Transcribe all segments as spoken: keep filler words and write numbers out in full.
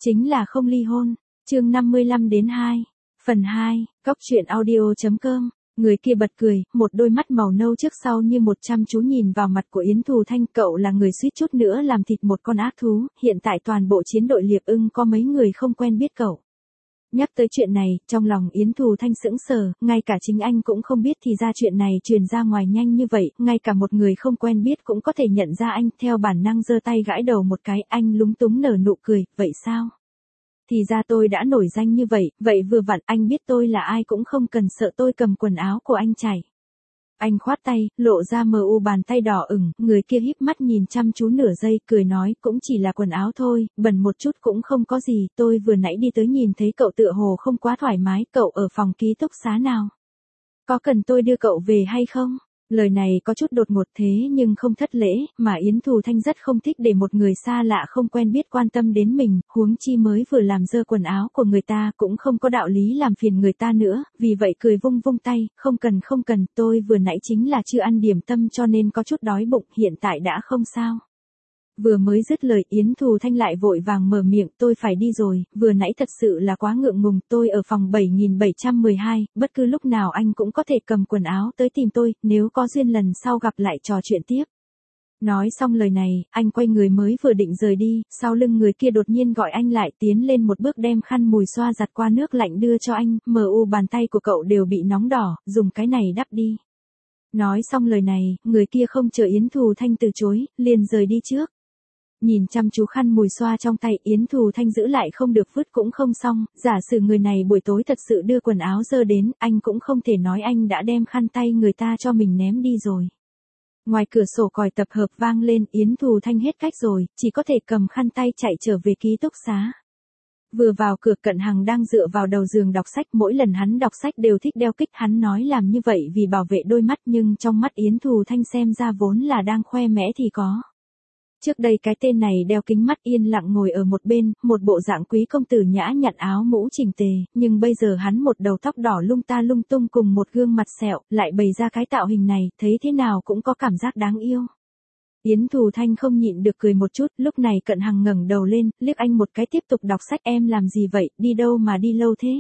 chính là không ly hôn. Chương năm mươi lăm đến hai. Phần hai, Cóc truyện audio chấm com. Người kia bật cười, một đôi mắt màu nâu trước sau như một chăm chú nhìn vào mặt của Yến Thù Thanh. Cậu là người suýt chút nữa làm thịt một con ác thú, hiện tại toàn bộ chiến đội Liệp Ưng có mấy người không quen biết cậu. Nhắc tới chuyện này, trong lòng Yến Thù Thanh sững sờ, ngay cả chính anh cũng không biết thì ra chuyện này truyền ra ngoài nhanh như vậy, ngay cả một người không quen biết cũng có thể nhận ra anh. Theo bản năng giơ tay gãi đầu một cái, anh lúng túng nở nụ cười, vậy sao? Thì ra tôi đã nổi danh như vậy, vậy vừa vặn anh biết tôi là ai cũng không cần sợ tôi cầm quần áo của anh chảy. Anh khoát tay, lộ ra mờ u bàn tay đỏ ửng, người kia híp mắt nhìn chăm chú nửa giây, cười nói, cũng chỉ là quần áo thôi, bẩn một chút cũng không có gì, tôi vừa nãy đi tới nhìn thấy cậu tựa hồ không quá thoải mái, cậu ở phòng ký túc xá nào? Có cần tôi đưa cậu về hay không? Lời này có chút đột ngột thế nhưng không thất lễ, mà Yến Thù Thanh rất không thích để một người xa lạ không quen biết quan tâm đến mình, huống chi mới vừa làm dơ quần áo của người ta cũng không có đạo lý làm phiền người ta nữa, vì vậy cười vung vung tay, không cần không cần, tôi vừa nãy chính là chưa ăn điểm tâm cho nên có chút đói bụng, hiện tại đã không sao. Vừa mới dứt lời Yến Thù Thanh lại vội vàng mở miệng, tôi phải đi rồi, vừa nãy thật sự là quá ngượng ngùng, tôi ở phòng bảy nghìn bảy trăm mười hai, bất cứ lúc nào anh cũng có thể cầm quần áo tới tìm tôi, nếu có duyên lần sau gặp lại trò chuyện tiếp. Nói xong lời này, anh quay người mới vừa định rời đi, sau lưng người kia đột nhiên gọi anh lại, tiến lên một bước đem khăn mùi xoa giặt qua nước lạnh đưa cho anh, mờ u bàn tay của cậu đều bị nóng đỏ, dùng cái này đắp đi. Nói xong lời này, người kia không chờ Yến Thù Thanh từ chối, liền rời đi trước. Nhìn chăm chú khăn mùi xoa trong tay, Yến Thù Thanh giữ lại không được vứt cũng không xong, giả sử người này buổi tối thật sự đưa quần áo dơ đến, anh cũng không thể nói anh đã đem khăn tay người ta cho mình ném đi rồi. Ngoài cửa sổ còi tập hợp vang lên, Yến Thù Thanh hết cách rồi, chỉ có thể cầm khăn tay chạy trở về ký túc xá. Vừa vào cửa, Cận Hằng đang dựa vào đầu giường đọc sách, mỗi lần hắn đọc sách đều thích đeo kích, hắn nói làm như vậy vì bảo vệ đôi mắt, nhưng trong mắt Yến Thù Thanh xem ra vốn là đang khoe mẽ thì có. Trước đây cái tên này đeo kính mắt yên lặng ngồi ở một bên, một bộ dạng quý công tử nhã nhặn, áo mũ chỉnh tề, nhưng bây giờ hắn một đầu tóc đỏ lung ta lung tung cùng một gương mặt sẹo, lại bày ra cái tạo hình này, thấy thế nào cũng có cảm giác đáng yêu. Yến Thù Thanh không nhịn được cười một chút, lúc này Cận Hằng ngẩng đầu lên, liếc anh một cái, tiếp tục đọc sách. Em làm gì vậy, đi đâu mà đi lâu thế?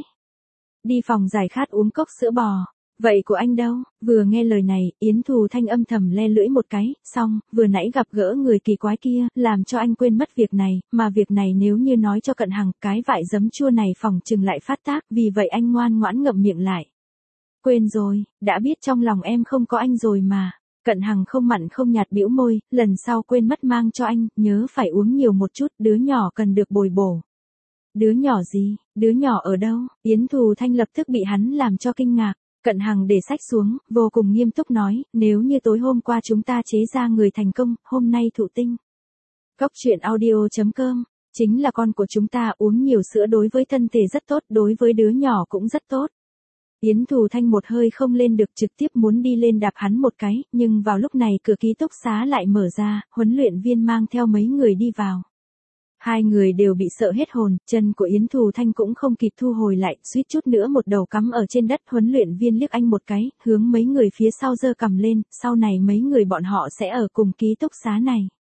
Đi phòng giải khát uống cốc sữa bò. Vậy của anh đâu? Vừa nghe lời này, Yến Thù Thanh âm thầm le lưỡi một cái, xong, vừa nãy gặp gỡ người kỳ quái kia, làm cho anh quên mất việc này, mà việc này nếu như nói cho Cận Hằng, cái vại giấm chua này phòng chừng lại phát tác, vì vậy anh ngoan ngoãn ngậm miệng lại. Quên rồi, đã biết trong lòng em không có anh rồi mà. Cận Hằng không mặn không nhạt bĩu môi, lần sau quên mất mang cho anh, nhớ phải uống nhiều một chút, đứa nhỏ cần được bồi bổ. Đứa nhỏ gì, đứa nhỏ ở đâu? Yến Thù Thanh lập tức bị hắn làm cho kinh ngạc. Cận Hằng để sách xuống, vô cùng nghiêm túc nói, nếu như tối hôm qua chúng ta chế ra người thành công, hôm nay thụ tinh. Cóc truyện audio chấm com, chính là con của chúng ta, uống nhiều sữa đối với thân thể rất tốt, đối với đứa nhỏ cũng rất tốt. Yến Thù Thanh một hơi không lên được, trực tiếp muốn đi lên đạp hắn một cái, nhưng vào lúc này cửa ký túc xá lại mở ra, huấn luyện viên mang theo mấy người đi vào. Hai người đều bị sợ hết hồn, chân của Yến Thù Thanh cũng không kịp thu hồi lại, suýt chút nữa một đầu cắm ở trên đất. Huấn luyện viên liếc anh một cái, hướng mấy người phía sau giơ cầm lên, sau này mấy người bọn họ sẽ ở cùng ký túc xá này.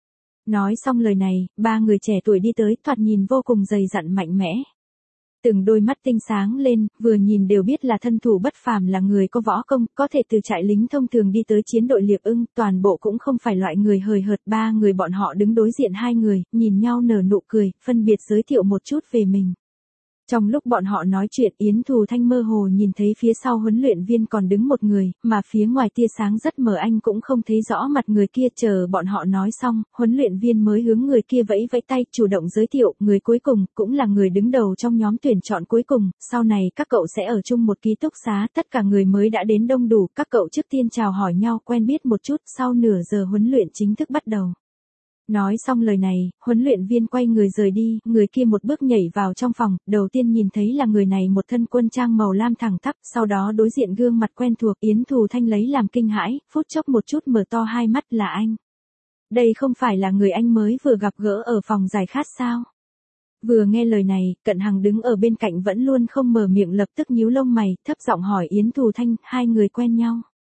Nói xong lời này, ba người trẻ tuổi đi tới, thoạt nhìn vô cùng dày dặn mạnh mẽ. Từng đôi mắt tinh sáng lên, vừa nhìn đều biết là thân thủ bất phàm, là người có võ công, có thể từ trại lính thông thường đi tới chiến đội Liệp Ưng, toàn bộ cũng không phải loại người hời hợt. Ba người bọn họ đứng đối diện hai người, nhìn nhau nở nụ cười, phân biệt giới thiệu một chút về mình. Trong lúc bọn họ nói chuyện, Yến Thù Thanh mơ hồ nhìn thấy phía sau huấn luyện viên còn đứng một người, mà phía ngoài tia sáng rất mờ, anh cũng không thấy rõ mặt người kia. Chờ bọn họ nói xong, huấn luyện viên mới hướng người kia vẫy vẫy tay, chủ động giới thiệu, người cuối cùng, cũng là người đứng đầu trong nhóm tuyển chọn cuối cùng, sau này các cậu sẽ ở chung một ký túc xá. Tất cả người mới đã đến đông đủ, các cậu trước tiên chào hỏi nhau quen biết một chút, sau nửa giờ huấn luyện chính thức bắt đầu. Nói xong lời này, huấn luyện viên quay người rời đi, người kia một bước nhảy vào trong phòng, đầu tiên nhìn thấy là người này một thân quân trang màu lam thẳng tắp, sau đó đối diện gương mặt quen thuộc, Yến Thù Thanh lấy làm kinh hãi, phút chốc một chút mở to hai mắt, là anh. Đây không phải là người anh mới vừa gặp gỡ ở phòng giải khát sao? Vừa nghe lời này, Cận Hằng đứng ở bên cạnh vẫn luôn không mở miệng lập tức nhíu lông mày, thấp giọng hỏi Yến Thù Thanh, hai người quen nhau.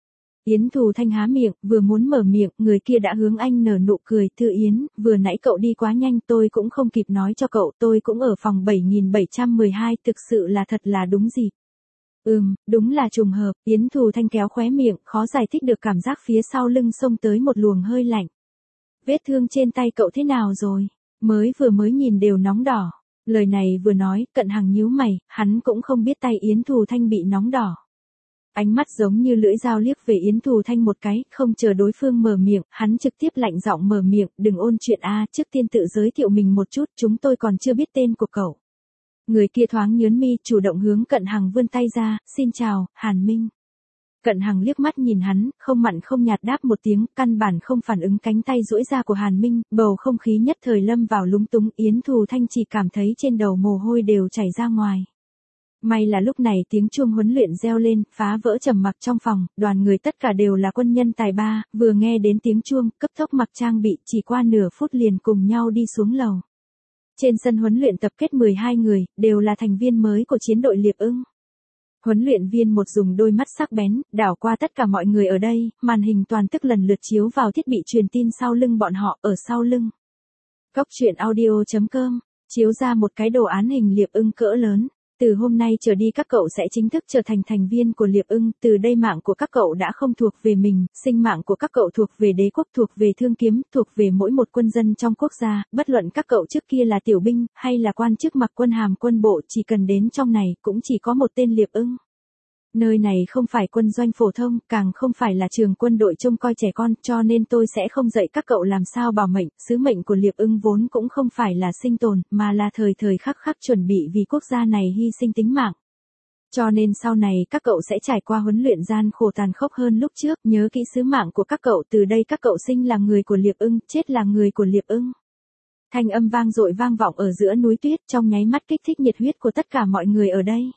Yến Thù Thanh há miệng, vừa muốn mở miệng, người kia đã hướng anh nở nụ cười, Thư Yến, vừa nãy cậu đi quá nhanh tôi cũng không kịp nói cho cậu, tôi cũng ở phòng bảy nghìn bảy trăm mười hai, thực sự là thật là đúng dịp. Ừm, đúng là trùng hợp, Yến Thù Thanh kéo khóe miệng, khó giải thích được cảm giác phía sau lưng xông tới một luồng hơi lạnh. Vết thương trên tay cậu thế nào rồi? Mới vừa mới nhìn đều nóng đỏ. Lời này vừa nói, Cận Hằng nhíu mày, hắn cũng không biết tay Yến Thù Thanh bị nóng đỏ. Ánh mắt giống như lưỡi dao liếc về Yến Thù Thanh một cái, không chờ đối phương mở miệng, hắn trực tiếp lạnh giọng mở miệng, đừng ôn chuyện a, trước tiên tự giới thiệu mình một chút, chúng tôi còn chưa biết tên của cậu. Người kia thoáng nhớn mi, chủ động hướng Cận Hằng vươn tay ra, xin chào, Hàn Minh. Cận Hằng liếc mắt nhìn hắn, không mặn không nhạt đáp một tiếng, căn bản không phản ứng cánh tay duỗi ra của Hàn Minh, bầu không khí nhất thời lâm vào lúng túng, Yến Thù Thanh chỉ cảm thấy trên đầu mồ hôi đều chảy ra ngoài. May là lúc này tiếng chuông huấn luyện reo lên, phá vỡ trầm mặc trong phòng, đoàn người tất cả đều là quân nhân tài ba, vừa nghe đến tiếng chuông, cấp tốc mặc trang bị, chỉ qua nửa phút liền cùng nhau đi xuống lầu. Trên sân huấn luyện tập kết mười hai người, đều là thành viên mới của chiến đội Liệp Ưng. Huấn luyện viên một dùng đôi mắt sắc bén, đảo qua tất cả mọi người ở đây, màn hình toàn tức lần lượt chiếu vào thiết bị truyền tin sau lưng bọn họ, ở sau lưng. Cóc truyện audio chấm com, chiếu ra một cái đồ án hình Liệp Ưng cỡ lớn. Từ hôm nay trở đi các cậu sẽ chính thức trở thành thành viên của Liệp Ưng, từ đây mạng của các cậu đã không thuộc về mình, sinh mạng của các cậu thuộc về đế quốc, thuộc về thương kiếm, thuộc về mỗi một quân dân trong quốc gia, bất luận các cậu trước kia là tiểu binh, hay là quan chức mặc quân hàm quân bộ, chỉ cần đến trong này, cũng chỉ có một tên Liệp Ưng. Nơi này không phải quân doanh phổ thông, càng không phải là trường quân đội trông coi trẻ con, cho nên tôi sẽ không dạy các cậu làm sao bảo mệnh, sứ mệnh của Liệp Ưng vốn cũng không phải là sinh tồn, mà là thời thời khắc khắc chuẩn bị vì quốc gia này hy sinh tính mạng. Cho nên sau này các cậu sẽ trải qua huấn luyện gian khổ tàn khốc hơn lúc trước, nhớ kỹ sứ mạng của các cậu, từ đây các cậu sinh là người của Liệp Ưng, chết là người của Liệp Ưng. Thanh âm vang dội vang vọng ở giữa núi tuyết, trong nháy mắt kích thích nhiệt huyết của tất cả mọi người ở đây.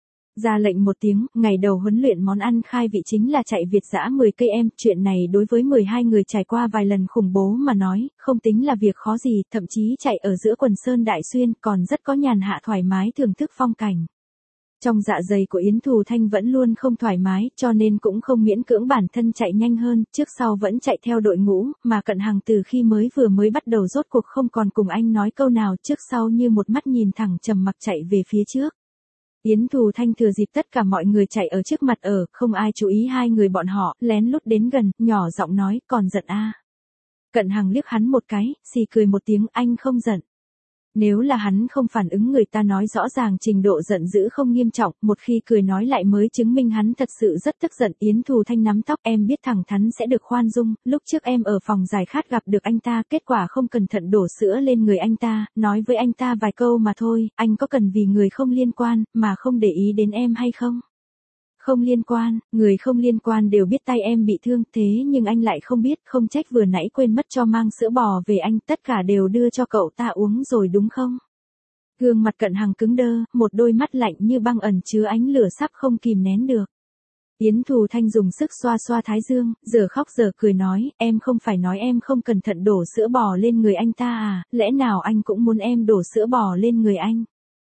Ra lệnh một tiếng, ngày đầu huấn luyện món ăn khai vị chính là chạy Việt dã mười cây em, chuyện này đối với mười hai người trải qua vài lần khủng bố mà nói, không tính là việc khó gì, thậm chí chạy ở giữa quần sơn đại xuyên còn rất có nhàn hạ thoải mái thưởng thức phong cảnh. Trong dạ dày của Yến Thù Thanh vẫn luôn không thoải mái, cho nên cũng không miễn cưỡng bản thân chạy nhanh hơn, trước sau vẫn chạy theo đội ngũ, mà Cận Hằng từ khi mới vừa mới bắt đầu rốt cuộc không còn cùng anh nói câu nào, trước sau như một mắt nhìn thẳng trầm mặc chạy về phía trước. Yến Thù Thanh thừa dịp tất cả mọi người chạy ở trước mặt ở, không ai chú ý hai người bọn họ, lén lút đến gần, nhỏ giọng nói, còn giận a? À? Cận Hằng liếc hắn một cái, xì cười một tiếng, anh không giận. Nếu là hắn không phản ứng người ta nói rõ ràng trình độ giận dữ không nghiêm trọng, một khi cười nói lại mới chứng minh hắn thật sự rất tức giận. Yến Thù Thanh nắm tóc, em biết thẳng thắn sẽ được khoan dung, lúc trước em ở phòng giải khát gặp được anh ta, kết quả không cẩn thận đổ sữa lên người anh ta, nói với anh ta vài câu mà thôi, anh có cần vì người không liên quan, mà không để ý đến em hay không? Không liên quan, người không liên quan đều biết tay em bị thương, thế nhưng anh lại không biết, không trách vừa nãy quên mất cho mang sữa bò về anh, tất cả đều đưa cho cậu ta uống rồi đúng không? Gương mặt Cận Hằng cứng đơ, một đôi mắt lạnh như băng ẩn chứa ánh lửa sắp không kìm nén được. Yến Thù Thanh dùng sức xoa xoa thái dương, giờ khóc giờ cười nói, em không phải nói em không cẩn thận đổ sữa bò lên người anh ta à, lẽ nào anh cũng muốn em đổ sữa bò lên người anh?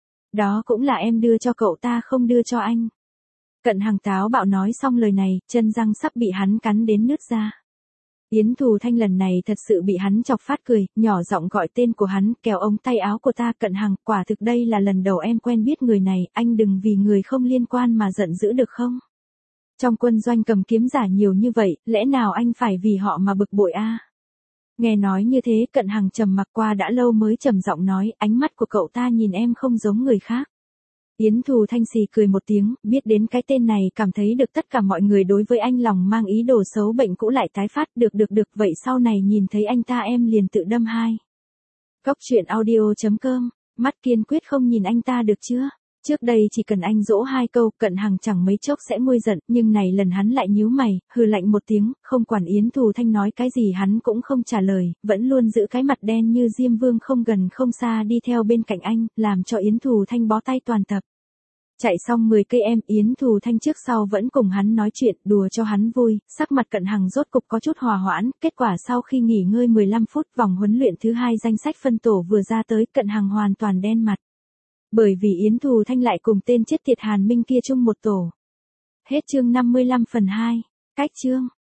Đó cũng là em đưa cho cậu ta không đưa cho anh. Cận Hằng táo bạo nói xong lời này, chân răng sắp bị hắn cắn đến nứt ra. Yến Thù Thanh lần này thật sự bị hắn chọc phát cười, nhỏ giọng gọi tên của hắn, kéo ống tay áo của ta. Cận Hằng, quả thực đây là lần đầu em quen biết người này, anh đừng vì người không liên quan mà giận dữ được không? Trong quân doanh cầm kiếm giả nhiều như vậy, lẽ nào anh phải vì họ mà bực bội a? À? Nghe nói như thế, Cận Hằng trầm mặc qua đã lâu mới trầm giọng nói, ánh mắt của cậu ta nhìn em không giống người khác. Yến Thù Thanh xì cười một tiếng, biết đến cái tên này, cảm thấy được tất cả mọi người đối với anh lòng mang ý đồ xấu, bệnh cũ lại tái phát, được được được, vậy sau này nhìn thấy anh ta em liền tự đâm hai. Cóc truyện audio chấm com, mắt kiên quyết không nhìn anh ta được chưa? Trước đây chỉ cần anh dỗ hai câu, Cận Hằng chẳng mấy chốc sẽ nguôi giận, nhưng này lần hắn lại nhíu mày, hừ lạnh một tiếng, không quản Yến Thù Thanh nói cái gì hắn cũng không trả lời, vẫn luôn giữ cái mặt đen như Diêm Vương không gần không xa đi theo bên cạnh anh, làm cho Yến Thù Thanh bó tay toàn tập. Chạy xong mười cây em, Yến Thù Thanh trước sau vẫn cùng hắn nói chuyện, đùa cho hắn vui, sắc mặt Cận Hằng rốt cục có chút hòa hoãn, kết quả sau khi nghỉ ngơi mười lăm phút, vòng huấn luyện thứ hai danh sách phân tổ vừa ra tới, Cận Hằng hoàn toàn đen mặt. Bởi vì Yến Thù Thanh lại cùng tên chết tiệt Hàn Minh kia chung một tổ. Hết chương năm mươi lăm phần hai, cách chương.